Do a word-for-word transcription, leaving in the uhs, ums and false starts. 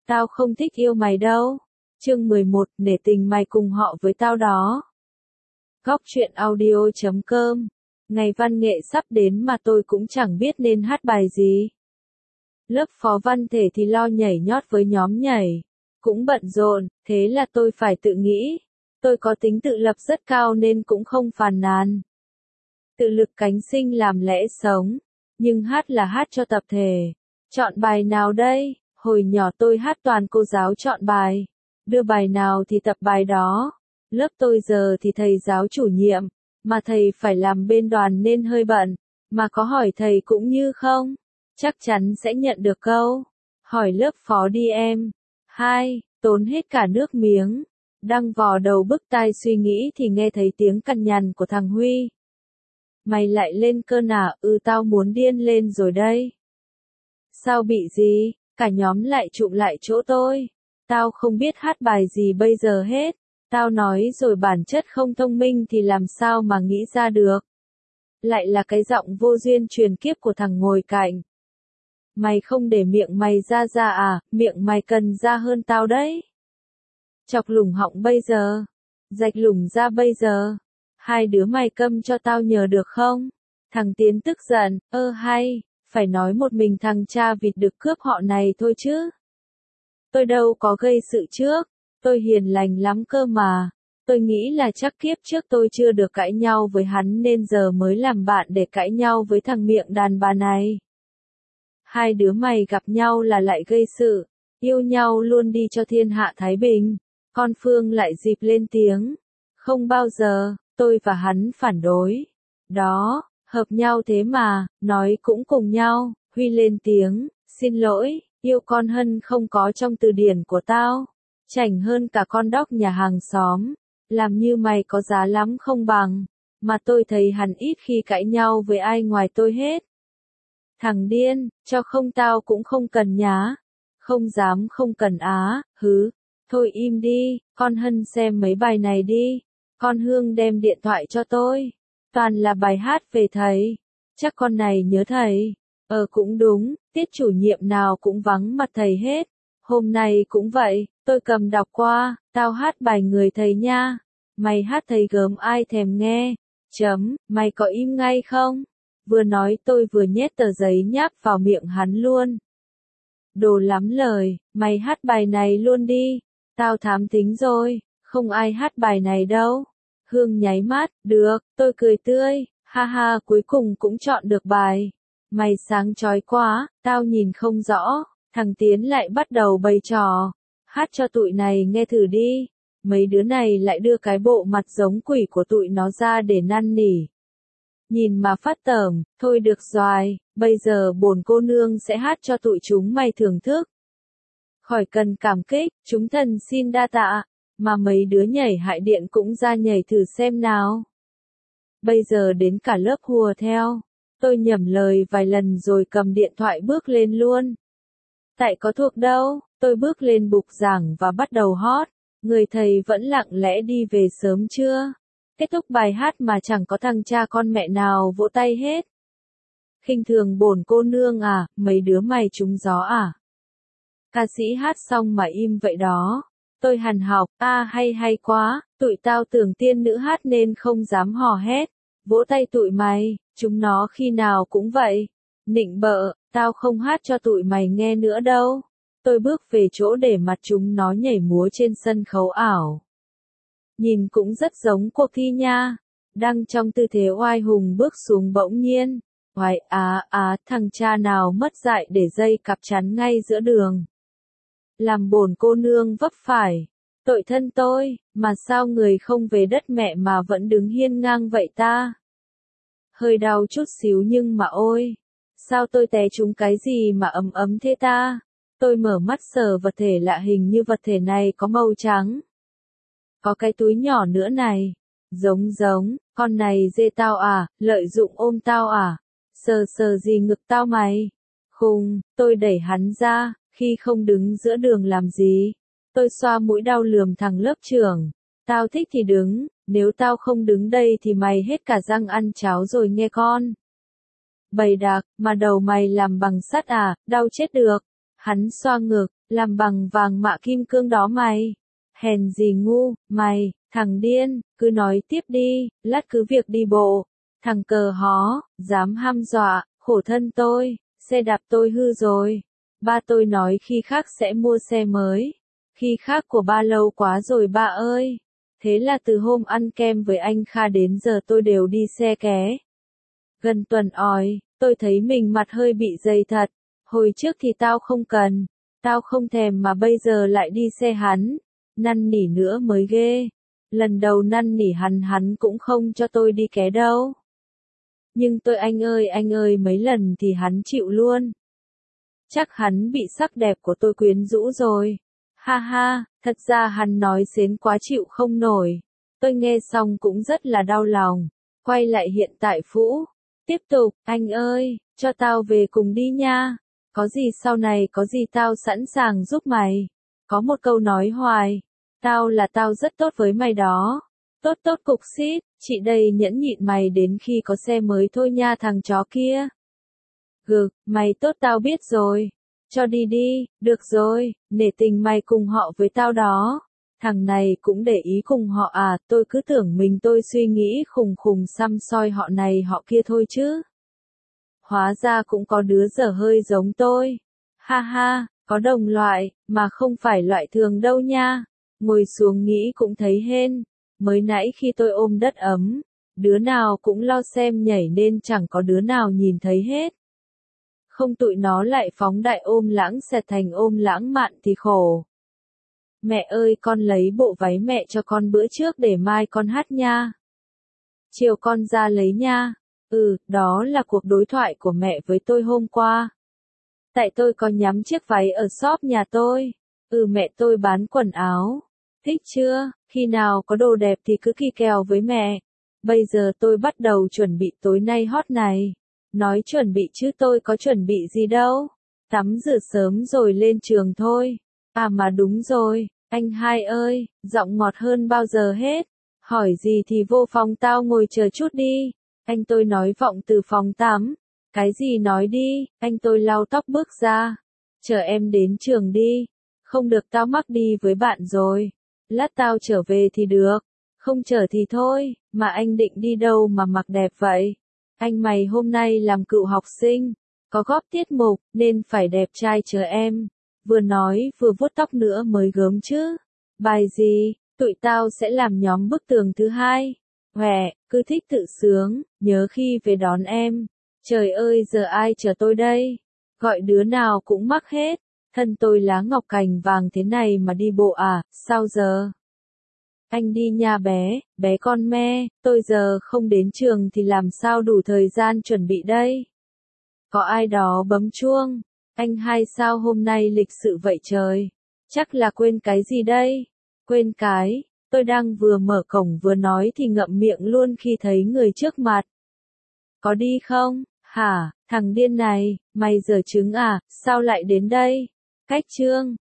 Tao không thích yêu mày đâu. Chương mười một, nể tình mày cùng họ với tao đó. Góc truyện audio chấm com. Ngày văn nghệ sắp đến mà tôi cũng chẳng biết nên hát bài gì. Lớp phó văn thể thì lo nhảy nhót với nhóm nhảy. Cũng bận rộn, thế là tôi phải tự nghĩ. Tôi có tính tự lập rất cao nên cũng không phàn nàn. Tự lực cánh sinh làm lẽ sống. Nhưng hát là hát cho tập thể. Chọn bài nào đây? Hồi nhỏ tôi hát toàn cô giáo chọn bài. Đưa bài nào thì tập bài đó. Lớp tôi giờ thì thầy giáo chủ nhiệm. Mà thầy phải làm bên đoàn nên hơi bận. Mà có hỏi thầy cũng như không. Chắc chắn sẽ nhận được câu. Hỏi lớp phó đi em. Hai, tốn hết cả nước miếng. Đang vò đầu bức tai suy nghĩ thì nghe thấy tiếng cằn nhằn của thằng Huy. Mày lại lên cơn à? Ừ, tao muốn điên lên rồi đây. Sao bị gì? Cả nhóm lại chụm lại chỗ tôi. Tao không biết hát bài gì bây giờ hết. Tao nói rồi, bản chất không thông minh thì làm sao mà nghĩ ra được. Lại là cái giọng vô duyên truyền kiếp của thằng ngồi cạnh. Mày không để miệng mày ra ra à? Miệng mày cần ra hơn tao đấy. Chọc lủng họng bây giờ. Rạch lủng ra bây giờ. Hai đứa mày câm cho tao nhờ được không? Thằng Tiến tức giận. Ơ hay, phải nói một mình thằng cha vịt được cướp họ này thôi chứ. Tôi đâu có gây sự trước. Tôi hiền lành lắm cơ mà. Tôi nghĩ là chắc kiếp trước tôi chưa được cãi nhau với hắn nên giờ mới làm bạn để cãi nhau với thằng miệng đàn bà này. Hai đứa mày gặp nhau là lại gây sự. Yêu nhau luôn đi cho thiên hạ thái bình. Con Phương lại dịp lên tiếng. Không bao giờ, tôi và hắn phản đối. Đó, hợp nhau thế mà, nói cũng cùng nhau. Huy lên tiếng, xin lỗi, yêu con Hân không có trong từ điển của tao. Chảnh hơn cả con đóc nhà hàng xóm. Làm như mày có giá lắm không bằng. Mà tôi thấy hắn ít khi cãi nhau với ai ngoài tôi hết. Thằng điên, cho không tao cũng không cần nhá. Không dám không cần á, hứ. Thôi im đi, con Hân xem mấy bài này đi. Con Hương đem điện thoại cho tôi. Toàn là bài hát về thầy. Chắc con này nhớ thầy. Ờ cũng đúng, tiết chủ nhiệm nào cũng vắng mặt thầy hết. Hôm nay cũng vậy, tôi cầm đọc qua, tao hát bài người thầy nha. Mày hát thầy gớm ai thèm nghe. Chấm, mày có im ngay không? Vừa nói tôi vừa nhét tờ giấy nháp vào miệng hắn luôn. Đồ lắm lời, mày hát bài này luôn đi. Tao thám thính rồi, không ai hát bài này đâu. Hương nháy mắt, được, tôi cười tươi, ha ha, cuối cùng cũng chọn được bài. Mày sáng chói quá, tao nhìn không rõ. Thằng Tiến lại bắt đầu bày trò. Hát cho tụi này nghe thử đi. Mấy đứa này lại đưa cái bộ mặt giống quỷ của tụi nó ra để năn nỉ. Nhìn mà phát tởm, thôi được rồi, bây giờ bổn cô nương sẽ hát cho tụi chúng mày thưởng thức. Khỏi cần cảm kích, chúng thần xin đa tạ. Mà mấy đứa nhảy hại điện cũng ra nhảy thử xem nào. Bây giờ đến cả lớp hùa theo. Tôi nhẩm lời vài lần rồi cầm điện thoại bước lên luôn. Tại có thuộc đâu, tôi bước lên bục giảng và bắt đầu hót. Người thầy vẫn lặng lẽ đi về sớm chưa? Kết thúc bài hát mà chẳng có thằng cha con mẹ nào vỗ tay hết. Khinh thường bổn cô nương à, mấy đứa mày trúng gió à? Ca sĩ hát xong mà im vậy đó. Tôi hằn học, a à, hay hay quá, tụi tao tưởng tiên nữ hát nên không dám hò hét. Vỗ tay tụi mày, chúng nó khi nào cũng vậy. Nịnh bợ, tao không hát cho tụi mày nghe nữa đâu. Tôi bước về chỗ để mặt chúng nó nhảy múa trên sân khấu ảo. Nhìn cũng rất giống cuộc thi nha. Đang trong tư thế oai hùng bước xuống bỗng nhiên. Oai á á, thằng cha nào mất dạy để dây cặp chắn ngay giữa đường. Làm bổn cô nương vấp phải. Tội thân tôi, mà sao người không về đất mẹ mà vẫn đứng hiên ngang vậy ta? Hơi đau chút xíu nhưng mà ôi. Sao tôi té trúng cái gì mà ấm ấm thế ta? Tôi mở mắt sờ vật thể lạ, hình như vật thể này có màu trắng. Có cái túi nhỏ nữa này. Giống giống, con này dê tao à, lợi dụng ôm tao à? Sờ sờ gì ngực tao mày? Khùng, tôi đẩy hắn ra, khi không đứng giữa đường làm gì? Tôi xoa mũi đau lườm thằng lớp trưởng. Tao thích thì đứng, nếu tao không đứng đây thì mày hết cả răng ăn cháo rồi nghe con. Bầy đạc, mà đầu mày làm bằng sắt à, đau chết được. Hắn xoa ngực, làm bằng vàng mạ kim cương đó mày. Hèn gì ngu, mày, thằng điên, cứ nói tiếp đi, lát cứ việc đi bộ. Thằng cờ hó, dám hăm dọa, khổ thân tôi, xe đạp tôi hư rồi. Ba tôi nói khi khác sẽ mua xe mới. Khi khác của ba lâu quá rồi ba ơi. Thế là từ hôm ăn kem với anh Kha đến giờ tôi đều đi xe ké. Gần tuần òi, tôi thấy mình mặt hơi bị dày thật. Hồi trước thì tao không cần, tao không thèm mà bây giờ lại đi xe hắn. Năn nỉ nữa mới ghê. Lần đầu năn nỉ hắn hắn cũng không cho tôi đi ké đâu. Nhưng tôi anh ơi anh ơi mấy lần thì hắn chịu luôn. Chắc hắn bị sắc đẹp của tôi quyến rũ rồi. Ha ha, thật ra hắn nói xến quá chịu không nổi. Tôi nghe xong cũng rất là đau lòng. Quay lại hiện tại Phũ. Tiếp tục, anh ơi, cho tao về cùng đi nha. Có gì sau này có gì tao sẵn sàng giúp mày. Có một câu nói hoài. Tao là tao rất tốt với mày đó. Tốt tốt cục xít, chị đây nhẫn nhịn mày đến khi có xe mới thôi nha thằng chó kia. Gực, mày tốt tao biết rồi. Cho đi đi, được rồi, nể tình mày cùng họ với tao đó. Thằng này cũng để ý cùng họ à, tôi cứ tưởng mình tôi suy nghĩ khùng khùng xăm soi họ này họ kia thôi chứ. Hóa ra cũng có đứa dở hơi giống tôi. Ha ha, có đồng loại, mà không phải loại thường đâu nha. Ngồi xuống nghĩ cũng thấy hên. Mới nãy khi tôi ôm đất ấm, đứa nào cũng lo xem nhảy nên chẳng có đứa nào nhìn thấy hết. Không tụi nó lại phóng đại ôm lãng xẹt thành ôm lãng mạn thì khổ. Mẹ ơi con lấy bộ váy mẹ cho con bữa trước để mai con hát nha. Chiều con ra lấy nha. Ừ, đó là cuộc đối thoại của mẹ với tôi hôm qua. Tại tôi có nhắm chiếc váy ở shop nhà tôi. Ừ mẹ tôi bán quần áo. Thích chưa, khi nào có đồ đẹp thì cứ kỳ kèo với mẹ. Bây giờ tôi bắt đầu chuẩn bị tối nay hot này. Nói chuẩn bị chứ tôi có chuẩn bị gì đâu. Tắm rửa sớm rồi lên trường thôi. À mà đúng rồi, anh hai ơi, giọng ngọt hơn bao giờ hết. Hỏi gì thì vô phòng tao ngồi chờ chút đi. Anh tôi nói vọng từ phòng tắm. Cái gì nói đi, anh tôi lau tóc bước ra. Chờ em đến trường đi. Không được tao mắc đi với bạn rồi. Lát tao trở về thì được. Không trở thì thôi, mà anh định đi đâu mà mặc đẹp vậy? Anh mày hôm nay làm cựu học sinh. Có góp tiết mục, nên phải đẹp trai chờ em. Vừa nói vừa vuốt tóc nữa mới gớm chứ. Bài gì, tụi tao sẽ làm nhóm bức tường thứ hai. Hòe, cứ thích tự sướng, nhớ khi về đón em. Trời ơi giờ ai chờ tôi đây? Gọi đứa nào cũng mắc hết. Thân tôi lá ngọc cành vàng thế này mà đi bộ à, sao giờ? Anh đi nha bé, bé con me, tôi giờ không đến trường thì làm sao đủ thời gian chuẩn bị đây? Có ai đó bấm chuông? Anh hai sao hôm nay lịch sự vậy trời? Chắc là quên cái gì đây? Quên cái, tôi đang vừa mở cổng vừa nói thì ngậm miệng luôn khi thấy người trước mặt. Có đi không? Hả, thằng điên này, mày giở trứng à, sao lại đến đây? Cách trương,